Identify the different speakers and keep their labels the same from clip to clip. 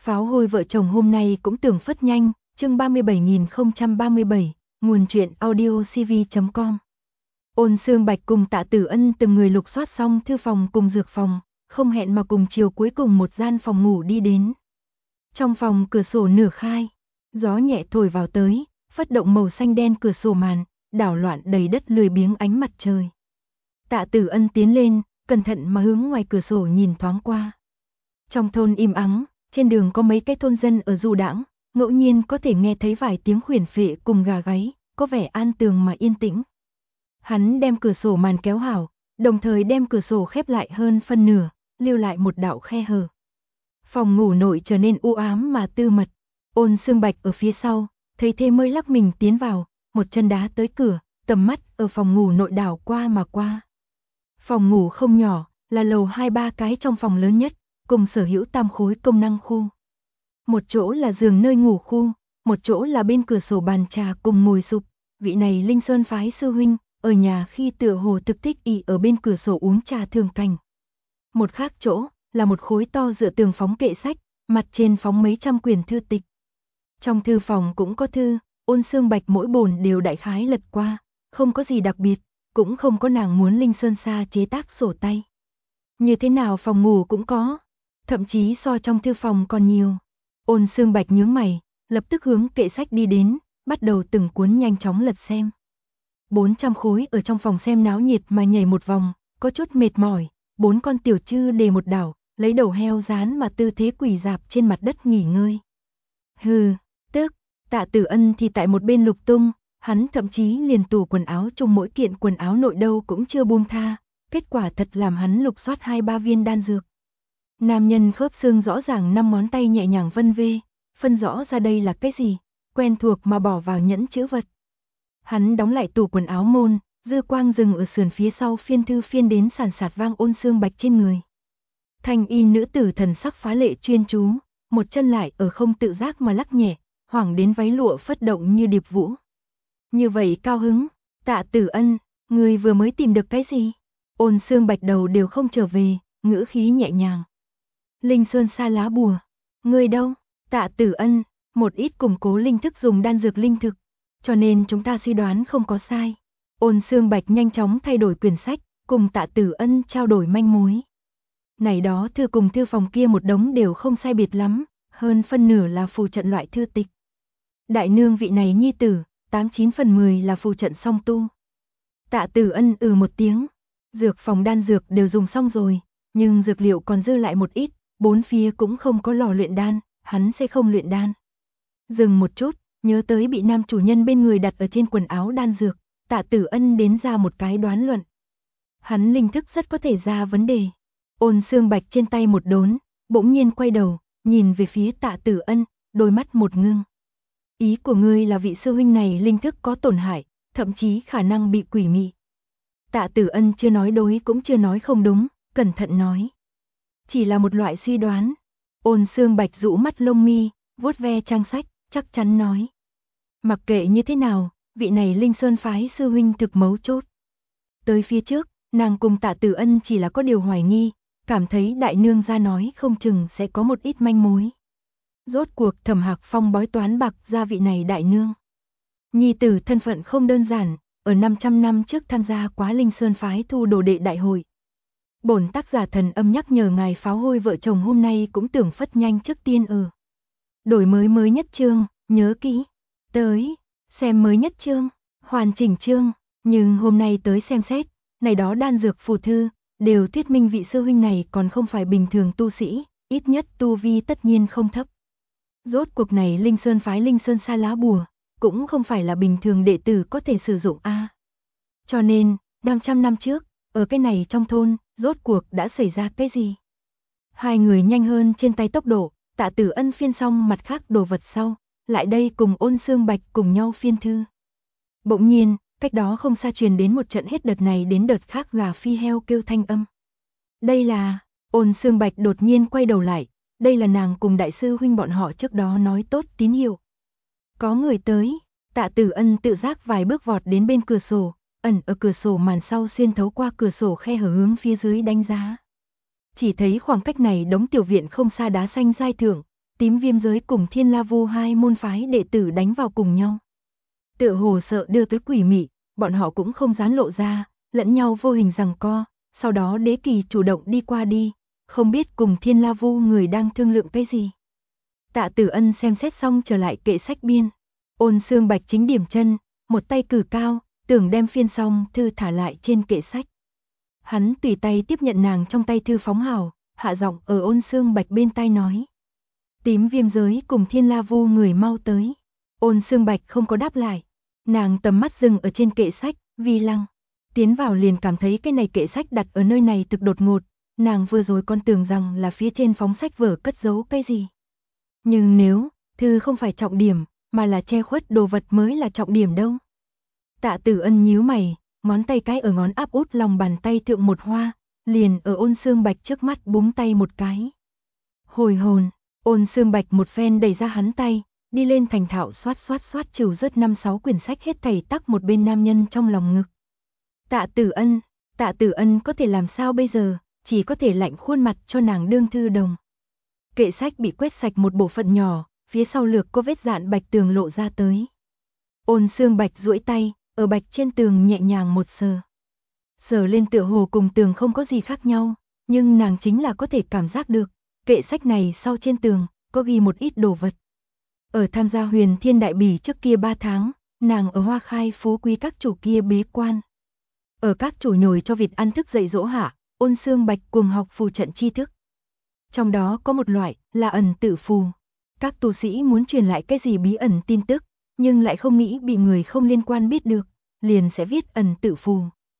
Speaker 1: Pháo hôi vợ chồng hôm nay cũng tưởng phất nhanh, chương 37037, nguồn truyện audiocv.com. Ôn Xương Bạch cùng Tạ Tử Ân từng người lục soát xong thư phòng cùng dược phòng, không hẹn mà cùng chiều cuối cùng một gian phòng ngủ đi đến. Trong phòng cửa sổ nửa khai, gió nhẹ thổi vào tới, phất động màu xanh đen cửa sổ màn, đảo loạn đầy đất lười biếng ánh mặt trời. Tạ Tử Ân tiến lên, cẩn thận mà hướng ngoài cửa sổ nhìn thoáng qua. Trong thôn im ắng, trên đường có mấy cái thôn dân ở du đãng, ngẫu nhiên có thể nghe thấy vài tiếng khuyển phệ cùng gà gáy, có vẻ an tường mà yên tĩnh. Hắn đem cửa sổ màn kéo hảo, đồng thời đem cửa sổ khép lại hơn phân nửa, lưu lại một đạo khe hở. Phòng ngủ nội trở nên u ám mà tư mật. Ôn Xương Bạch ở phía sau, thấy thế mới lắc mình tiến vào, một chân đá tới cửa, tầm mắt ở phòng ngủ nội đảo qua mà qua. Phòng ngủ không nhỏ, là lầu 2-3 cái trong phòng lớn nhất, cùng sở hữu tam khối công năng khu. Một chỗ là giường nơi ngủ khu, một chỗ là bên cửa sổ bàn trà cùng ngồi sụp. Vị này Linh Sơn phái sư huynh, ở nhà khi tựa hồ thực thích ỷ ở bên cửa sổ uống trà thường cảnh. Một khác chỗ, là một khối to dựa tường phóng kệ sách, mặt trên phóng mấy trăm quyển thư tịch. Trong thư phòng cũng có thư, Ôn Xương Bạch mỗi bổn đều đại khái lật qua, không có gì đặc biệt, cũng không có nàng muốn Linh Sơn Sa chế tác sổ tay. Như thế nào phòng ngủ cũng có, thậm chí so trong thư phòng còn nhiều. Ôn Xương Bạch nhướng mày, lập tức hướng kệ sách đi đến, bắt đầu từng cuốn nhanh chóng lật xem. 400 khối ở trong phòng xem náo nhiệt mà nhảy một vòng, có chút mệt mỏi, 4 con tiểu trư đề một đảo, lấy đầu heo dán mà tư thế quỳ dạp trên mặt đất nghỉ ngơi. Hừ, tức, Tạ Tử Ân thì tại một bên lục tung, hắn thậm chí liền tủ quần áo chung mỗi kiện quần áo nội đâu cũng chưa buông tha, kết quả thật làm hắn lục soát 2-3 viên đan dược. Nam nhân khớp xương rõ ràng 5 ngón tay nhẹ nhàng vân vê, phân rõ ra đây là cái gì, quen thuộc mà bỏ vào nhẫn chữ vật. Hắn đóng lại tủ quần áo môn, dư quang dừng ở sườn phía sau phiên thư phiên đến sàn sạt vang Ôn Xương Bạch trên người. Thanh y nữ tử thần sắc phá lệ chuyên chú, một chân lại ở không tự giác mà lắc nhẹ, hoảng đến váy lụa phất động như điệp vũ. Như vậy cao hứng, Tạ Tử Ân, người vừa mới tìm được cái gì? Ôn Xương Bạch đầu đều không trở về, ngữ khí nhẹ nhàng. Linh Sơn Sa lá bùa, người đâu? Tạ Tử Ân, một ít củng cố linh thức dùng đan dược linh thực, cho nên chúng ta suy đoán không có sai. Ôn Xương Bạch nhanh chóng thay đổi quyển sách, cùng Tạ Tử Ân trao đổi manh mối. Này đó thư cùng thư phòng kia một đống đều không sai biệt lắm, hơn phân nửa là phù trận loại thư tịch. Đại nương vị này nhi tử, 89 phần 10 là phù trận song tu. Tạ Tử Ân một tiếng, dược phòng đan dược đều dùng xong rồi, nhưng dược liệu còn dư lại một ít, bốn phía cũng không có lò luyện đan, hắn sẽ không luyện đan. Dừng một chút, nhớ tới bị nam chủ nhân bên người đặt ở trên quần áo đan dược, Tạ Tử Ân đến ra một cái đoán luận. Hắn linh thức rất có thể ra vấn đề. Ôn Xương Bạch trên tay một đốn, bỗng nhiên quay đầu, nhìn về phía Tạ Tử Ân, đôi mắt một ngưng. Ý của ngươi là vị sư huynh này linh thức có tổn hại, thậm chí khả năng bị quỷ mị. Tạ Tử Ân chưa nói đối cũng chưa nói không đúng, cẩn thận nói. Chỉ là một loại suy đoán. Ôn Xương Bạch rũ mắt lông mi, vuốt ve trang sách, chắc chắn nói. Mặc kệ như thế nào, vị này Linh Sơn phái sư huynh thực mấu chốt. Tới phía trước, nàng cùng Tạ Tử Ân chỉ là có điều hoài nghi, cảm thấy đại nương ra nói không chừng sẽ có một ít manh mối. Rốt cuộc Thẩm Hạc Phong bói toán bạc ra vị này đại nương. Nhi tử thân phận không đơn giản, ở 500 năm trước tham gia quá Linh Sơn phái thu đồ đệ đại hội. Bổn tác giả thần âm nhắc nhở ngài pháo hôi vợ chồng hôm nay cũng tưởng phất nhanh trước tiên đổi mới nhất chương, nhớ kỹ. Tới, xem mới nhất chương, hoàn chỉnh chương, nhưng hôm nay tới xem xét, này đó đan dược phù thư, đều thuyết minh vị sư huynh này còn không phải bình thường tu sĩ, ít nhất tu vi tất nhiên không thấp. Rốt cuộc này Linh Sơn phái Linh Sơn Sa lá bùa, cũng không phải là bình thường đệ tử có thể sử dụng a. Cho nên, 500 năm trước, ở cái này trong thôn, rốt cuộc đã xảy ra cái gì? Hai người nhanh hơn trên tay tốc độ, Tạ Tử Ân phiên xong mặt khác đồ vật sau, lại đây cùng Ôn Xương Bạch cùng nhau phiên thư. Bỗng nhiên, cách đó không xa truyền đến một trận hết đợt này đến đợt khác gà phi heo kêu thanh âm. Đây là, Ôn Xương Bạch đột nhiên quay đầu lại, đây là nàng cùng đại sư huynh bọn họ trước đó nói tốt tín hiệu. Có người tới, Tạ Tử Ân tự giác vài bước vọt đến bên cửa sổ, ẩn ở cửa sổ màn sau xuyên thấu qua cửa sổ khe hở hướng phía dưới đánh giá. Chỉ thấy khoảng cách này đống tiểu viện không xa đá xanh dai thượng, Tím Viêm Giới cùng Thiên La Vu hai môn phái đệ tử đánh vào cùng nhau. Tựa hồ sợ đưa tới quỷ mị, bọn họ cũng không dám lộ ra, lẫn nhau vô hình giằng co, sau đó Đế Kỳ chủ động đi qua đi, không biết cùng Thiên La Vu người đang thương lượng cái gì. Tạ Tử Ân xem xét xong trở lại kệ sách biên, Ôn Xương Bạch chính điểm chân, một tay cử cao, tưởng đem phiên xong thư thả lại trên kệ sách. Hắn tùy tay tiếp nhận nàng trong tay thư phóng hào, hạ giọng ở Ôn Xương Bạch bên tai nói. Tím Viêm Giới cùng Thiên La Vu người mau tới. Ôn Xương Bạch không có đáp lại, nàng tầm mắt dừng ở trên kệ sách, Vi Lăng. Tiến vào liền cảm thấy cái này kệ sách đặt ở nơi này thực đột ngột, nàng vừa rồi còn tưởng rằng là phía trên phóng sách vở cất giấu cái gì. Nhưng nếu, thư không phải trọng điểm, mà là che khuất đồ vật mới là trọng điểm đâu. Tạ Tử Ân nhíu mày, ngón tay cái ở ngón áp út lòng bàn tay thượng một hoa, liền ở Ôn Xương Bạch trước mắt búng tay một cái. Hồi hồn, Ôn Xương Bạch một phen đẩy ra hắn tay, đi lên thành thạo xoát trừ rớt 5-6 quyển sách hết thảy tắc một bên nam nhân trong lòng ngực. Tạ Tử Ân có thể làm sao bây giờ, chỉ có thể lạnh khuôn mặt cho nàng đương thư đồng. Kệ sách bị quét sạch một bộ phận nhỏ, phía sau lược có vết dạn bạch tường lộ ra tới. Ôn Xương Bạch duỗi tay, ở bạch trên tường nhẹ nhàng một sờ. Sờ lên tựa hồ cùng tường không có gì khác nhau, nhưng nàng chính là có thể cảm giác được, kệ sách này sau trên tường, có ghi một ít đồ vật. Ở tham gia Huyền Thiên Đại Bỉ trước kia 3 tháng, nàng ở Hoa Khai Phú Quý các chủ kia bế quan. Ở các chủ nhồi cho vịt ăn thức dậy dỗ hạ, Ôn Xương Bạch cuồng học phù trận tri thức. Trong đó có một loại là ẩn tự phù. Các tu sĩ muốn truyền lại cái gì bí ẩn tin tức, nhưng lại không nghĩ bị người không liên quan biết được, liền sẽ viết ẩn tự phù.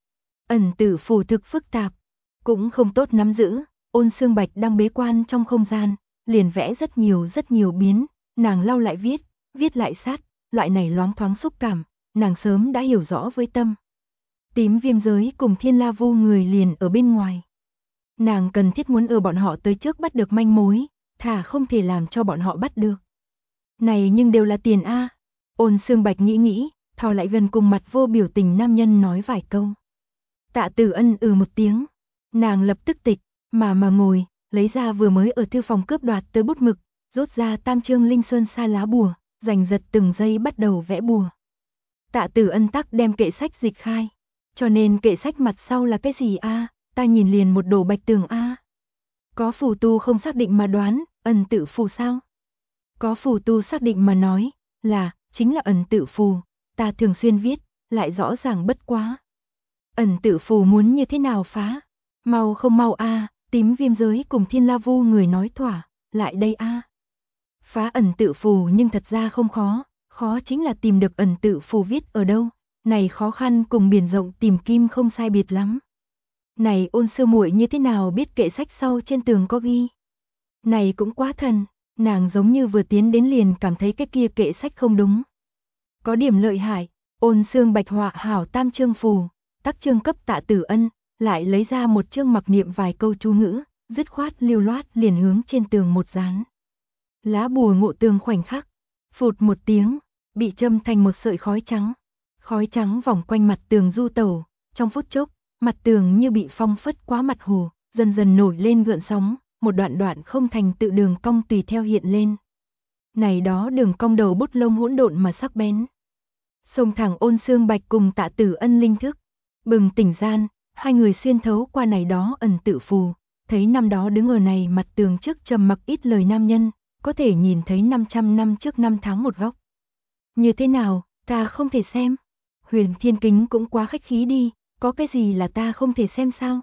Speaker 1: Ẩn tự phù thực phức tạp, cũng không tốt nắm giữ. Ôn Xương Bạch đang bế quan trong không gian, liền vẽ rất nhiều biến, nàng lau lại viết lại sát, loại này loáng thoáng xúc cảm, nàng sớm đã hiểu rõ với tâm. Tím Viêm Giới cùng Thiên La Vu người liền ở bên ngoài. Nàng cần thiết muốn ở bọn họ tới trước bắt được manh mối, thà không thể làm cho bọn họ bắt được. Này nhưng đều là tiền a. Ôn Xương Bạch nghĩ, thò lại gần cùng mặt vô biểu tình nam nhân nói vài câu. Tạ Tử Ân một tiếng, nàng lập tức tịch, mà ngồi, lấy ra vừa mới ở thư phòng cướp đoạt tới bút mực, rút ra tam chương linh sơn sa lá bùa, giành giật từng giây bắt đầu vẽ bùa. Tạ Tử Ân tắc đem kệ sách dịch khai, cho nên kệ sách mặt sau là cái gì a? Ta nhìn liền một đồ bạch tường a. Có phù tu không xác định mà đoán, ẩn tự phù sao? Có phù tu xác định mà nói, chính là ẩn tự phù, ta thường xuyên viết, lại rõ ràng bất quá. Ẩn tự phù muốn như thế nào phá? Mau không mau a, Tím Viêm Giới cùng Thiên La Vu người nói thỏa, lại đây a. Phá ẩn tự phù nhưng thật ra không khó chính là tìm được ẩn tự phù viết ở đâu, này khó khăn cùng biển rộng tìm kim không sai biệt lắm. Này Ôn sư muội như thế nào biết kệ sách sau trên tường có ghi? Này cũng quá thần, nàng giống như vừa tiến đến liền cảm thấy cái kia kệ sách không đúng. Có điểm lợi hại, Ôn Xương Bạch họa hảo tam chương phù, tắc chương cấp Tạ Tử Ân, lại lấy ra một chương mặc niệm vài câu chú ngữ, dứt khoát lưu loát liền hướng trên tường một dán. Lá bùa ngộ tường khoảnh khắc, phụt một tiếng, bị châm thành một sợi khói trắng vòng quanh mặt tường du tẩu, trong phút chốc, mặt tường như bị phong phất quá mặt hồ, dần dần nổi lên gợn sóng, một đoạn không thành tự đường cong tùy theo hiện lên. Này đó đường cong đầu bút lông hỗn độn mà sắc bén. Xông thẳng Ôn Xương Bạch cùng Tạ Tử Ân linh thức, bừng tỉnh gian, hai người xuyên thấu qua này đó ẩn tự phù, thấy năm đó đứng ở này mặt tường trước trầm mặc ít lời nam nhân, có thể nhìn thấy 500 năm trước 5 tháng một góc. Như thế nào, ta không thể xem? Huyền Thiên Kính cũng quá khách khí đi, có cái gì là ta không thể xem sao?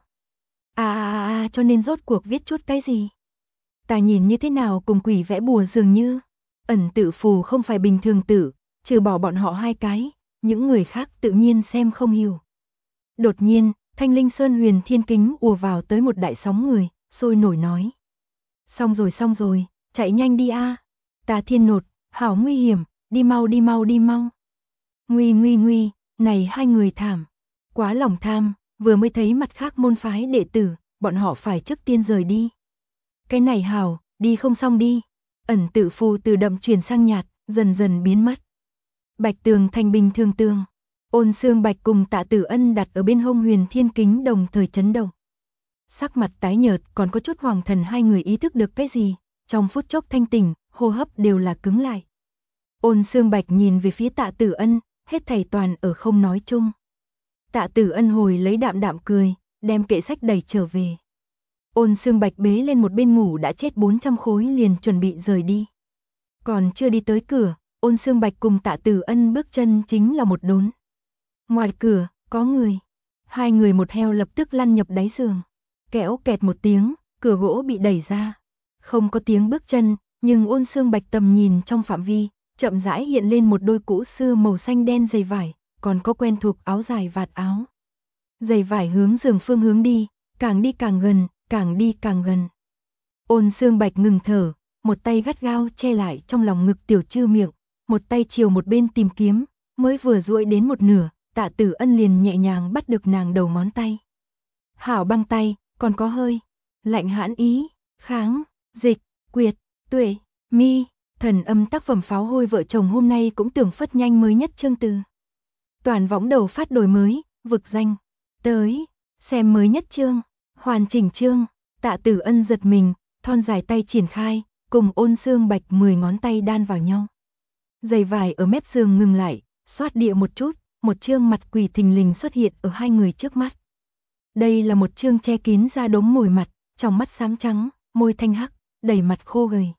Speaker 1: Cho nên rốt cuộc viết chút cái gì? Ta nhìn như thế nào cùng quỷ vẽ bùa dường như? Ẩn tự phù không phải bình thường tử, trừ bỏ bọn họ hai cái, những người khác tự nhiên xem không hiểu. Đột nhiên, Thanh Linh Sơn Huyền Thiên Kính ùa vào tới một đại sóng người, sôi nổi nói. Xong rồi, chạy nhanh đi a. Tà Thiên Nột, hảo nguy hiểm, đi mau. Nguy, này hai người thảm. Quá lòng tham, vừa mới thấy mặt khác môn phái đệ tử, bọn họ phải trước tiên rời đi. Cái này hảo, đi không xong đi. Ẩn tự phù từ đậm chuyển sang nhạt, dần dần biến mất. Bạch tường thành bình thường tường. Ôn Xương Bạch cùng Tạ Tử Ân đặt ở bên hông Huyền Thiên Kính đồng thời chấn động. Sắc mặt tái nhợt còn có chút hoàng thần hai người ý thức được cái gì, trong phút chốc thanh tỉnh, hô hấp đều là cứng lại. Ôn Xương Bạch nhìn về phía Tạ Tử Ân, hết thảy toàn ở không nói chung. Tạ Tử Ân hồi lấy đạm đạm cười, đem kệ sách đẩy trở về. Ôn Xương Bạch bế lên một bên ngủ đã chết 400 khối liền chuẩn bị rời đi. Còn chưa đi tới cửa, Ôn Xương Bạch cùng Tạ Tử Ân bước chân chính là một đốn. Ngoài cửa, có người. Hai người một heo lập tức lăn nhập đáy giường. Kéo kẹt một tiếng, cửa gỗ bị đẩy ra. Không có tiếng bước chân, nhưng Ôn Xương Bạch tầm nhìn trong phạm vi, chậm rãi hiện lên một đôi cũ xưa màu xanh đen giày vải, còn có quen thuộc áo dài vạt áo. Giày vải hướng giường phương hướng đi càng gần, càng đi càng gần. Ôn Xương Bạch ngừng thở, một tay gắt gao che lại trong lòng ngực Tiểu Trư miệng, một tay chiều một bên tìm kiếm, mới vừa duỗi đến một nửa, Tạ Tử Ân liền nhẹ nhàng bắt được nàng đầu ngón tay. Hảo băng tay, còn có hơi lạnh hãn ý, kháng, dịch, quyệt, tuệ, mi, thần âm tác phẩm pháo hôi vợ chồng hôm nay cũng tưởng phất nhanh mới nhất chương từ. Toàn võng đầu phát đổi mới, vực danh, tới, xem mới nhất chương, hoàn chỉnh chương, Tạ Tử Ân giật mình, thon dài tay triển khai, cùng Ôn Xương Bạch 10 ngón tay đan vào nhau. Giày vải ở mép giường ngừng lại, xoát địa một chút, một chương mặt quỷ thình lình xuất hiện ở hai người trước mắt. Đây là một chương che kín da đốm mồi mặt, trong mắt xám trắng, môi thanh hắc, đầy mặt khô gầy.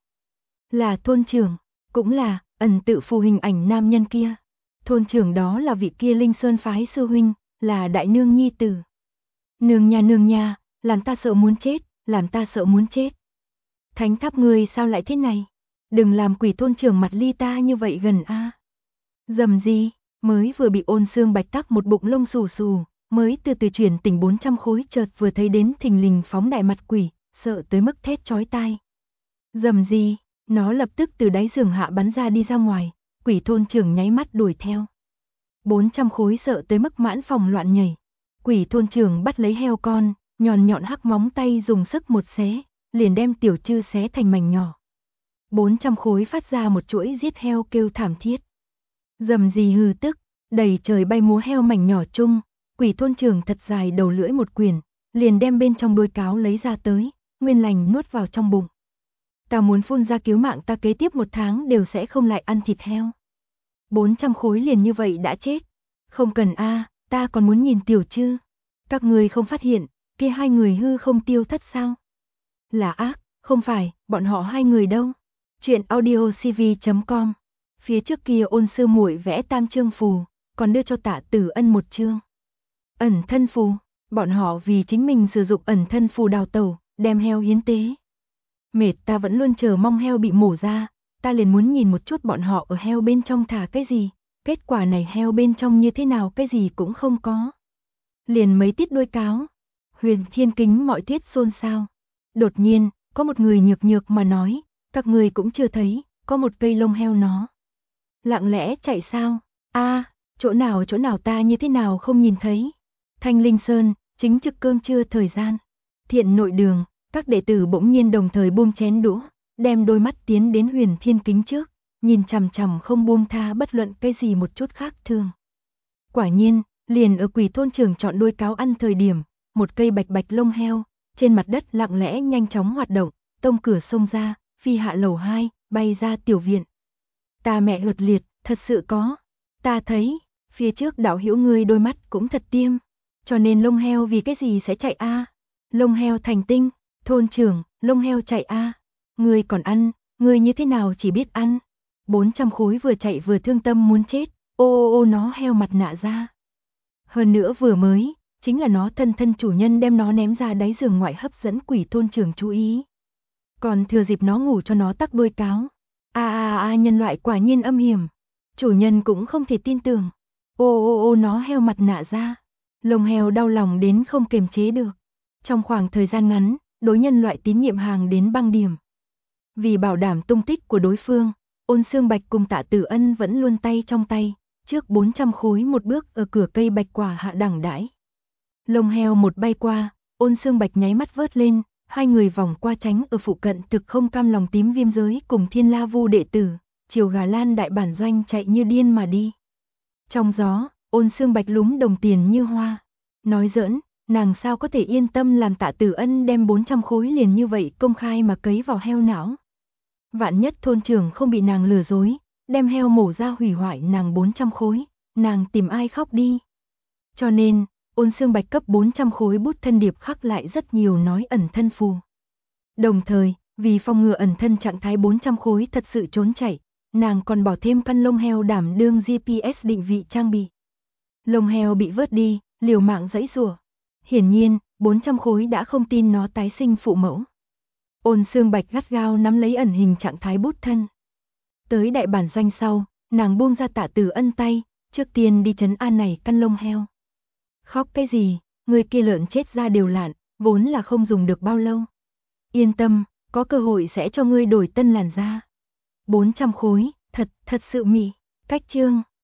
Speaker 1: Là thôn trưởng, cũng là ẩn tự phù hình ảnh nam nhân kia. Thôn trưởng đó là vị kia Linh Sơn phái sư huynh, là đại nương nhi tử. Nương nha, làm ta sợ muốn chết, làm ta sợ muốn chết. Thánh tháp người sao lại thế này? Đừng làm quỷ thôn trưởng mặt ly ta như vậy gần a. Dầm gì, mới vừa bị Ôn Xương Bạch tắc một bụng lông xù xù, mới từ từ chuyển tỉnh 400 khối chợt vừa thấy đến thình lình phóng đại mặt quỷ, sợ tới mức thét chói tai. Dầm gì, nó lập tức từ đáy giường hạ bắn ra đi ra ngoài, quỷ thôn trưởng nháy mắt đuổi theo. 400 khối sợ tới mức mãn phòng loạn nhảy. Quỷ thôn trưởng bắt lấy heo con, nhọn nhọn hắc móng tay dùng sức một xé, liền đem Tiểu Trư xé thành mảnh nhỏ. 400 khối phát ra một chuỗi giết heo kêu thảm thiết. Dầm gì hừ tức, đầy trời bay múa heo mảnh nhỏ chung, quỷ thôn trưởng thật dài đầu lưỡi một quyền, liền đem bên trong đuôi cáo lấy ra tới, nguyên lành nuốt vào trong bụng. Ta muốn phun ra cứu mạng ta kế tiếp 1 tháng đều sẽ không lại ăn thịt heo. 400 khối liền như vậy đã chết. Không cần a, ta còn muốn nhìn Tiểu Trư. Các người không phát hiện, kia hai người hư không tiêu thất sao? Là ác, không phải, bọn họ hai người đâu. Chuyện audiocv.com. Phía trước kia Ôn sư muội vẽ tam chương phù, còn đưa cho Tạ Tử Ân 1 chương. Ẩn thân phù, bọn họ vì chính mình sử dụng ẩn thân phù đào tẩu, đem heo hiến tế. Mệt, ta vẫn luôn chờ mong heo bị mổ ra, ta liền muốn nhìn một chút bọn họ ở heo bên trong thả cái gì, kết quả này heo bên trong như thế nào cái gì cũng không có. Liền mấy tiết đuôi cáo, Huyền Thiên Kính mọi tiết xôn xao. Đột nhiên, có một người nhược nhược mà nói, các người cũng chưa thấy, có một cây lông heo nó. Lặng lẽ chạy sao? A, chỗ nào ta như thế nào không nhìn thấy? Thanh Linh Sơn, chính trực cơm trưa thời gian. Thiện nội đường, các đệ tử bỗng nhiên đồng thời buông chén đũa, đem đôi mắt tiến đến Huyền Thiên Kính trước, nhìn chằm chằm không buông tha bất luận cái gì một chút khác thường. Quả nhiên, liền ở quỷ thôn trưởng chọn đuôi cáo ăn thời điểm, một cây bạch bạch lông heo, trên mặt đất lặng lẽ nhanh chóng hoạt động, tông cửa xông ra, phi hạ lầu 2, bay ra tiểu viện. Ta mẹ hụt liệt, thật sự có. Ta thấy, phía trước đạo hữu ngươi đôi mắt cũng thật tiêm, cho nên lông heo vì cái gì sẽ chạy a? Lông heo thành tinh, thôn trưởng, lông heo chạy a. Ngươi còn ăn, ngươi như thế nào chỉ biết ăn? 400 khối vừa chạy vừa thương tâm muốn chết, ô nó heo mặt nạ ra. Hơn nữa vừa mới, chính là nó thân chủ nhân đem nó ném ra đáy giường ngoại hấp dẫn quỷ thôn trưởng chú ý. Còn thừa dịp nó ngủ cho nó tắc đuôi cáo. Nhân loại quả nhiên âm hiểm. Chủ nhân cũng không thể tin tưởng. Ô nó heo mặt nạ ra. Lông heo đau lòng đến không kiềm chế được. Trong khoảng thời gian ngắn, đối nhân loại tín nhiệm hàng đến băng điểm. Vì bảo đảm tung tích của đối phương, Ôn Xương Bạch cùng Tạ Tử Ân vẫn luôn tay trong tay, trước 400 khối một bước ở cửa cây bạch quả hạ đẳng đãi. Lông heo một bay qua, Ôn Xương Bạch nháy mắt vớt lên, hai người vòng qua tránh ở phụ cận thực không cam lòng tím viêm giới cùng Thiên La Vu đệ tử, chiều Gà Lan đại bản doanh chạy như điên mà đi. Trong gió, Ôn Xương Bạch lúm đồng tiền như hoa. Nói giỡn, nàng sao có thể yên tâm làm Tạ Tử Ân đem 400 khối liền như vậy công khai mà cấy vào heo não. Vạn nhất thôn trưởng không bị nàng lừa dối, đem heo mổ ra hủy hoại nàng 400 khối, nàng tìm ai khóc đi. Cho nên, Ôn Xương Bạch cấp 400 khối bút thân điệp khắc lại rất nhiều nói ẩn thân phù. Đồng thời, vì phòng ngừa ẩn thân trạng thái 400 khối thật sự trốn chạy, nàng còn bỏ thêm căn lông heo đảm đương GPS định vị trang bị. Lông heo bị vớt đi, liều mạng giãy giụa. Hiển nhiên, 400 khối đã không tin nó tái sinh phụ mẫu. Ôn Xương Bạch gắt gao nắm lấy ẩn hình trạng thái bút thân. Tới đại bản doanh sau, nàng buông ra Tạ Tử Ân tay, trước tiên đi trấn an này căn lông heo. Khóc cái gì, người kia lợn chết ra đều lạn, vốn là không dùng được bao lâu. Yên tâm, có cơ hội sẽ cho ngươi đổi tân làn da. 400 khối, thật sự mị. Cách chương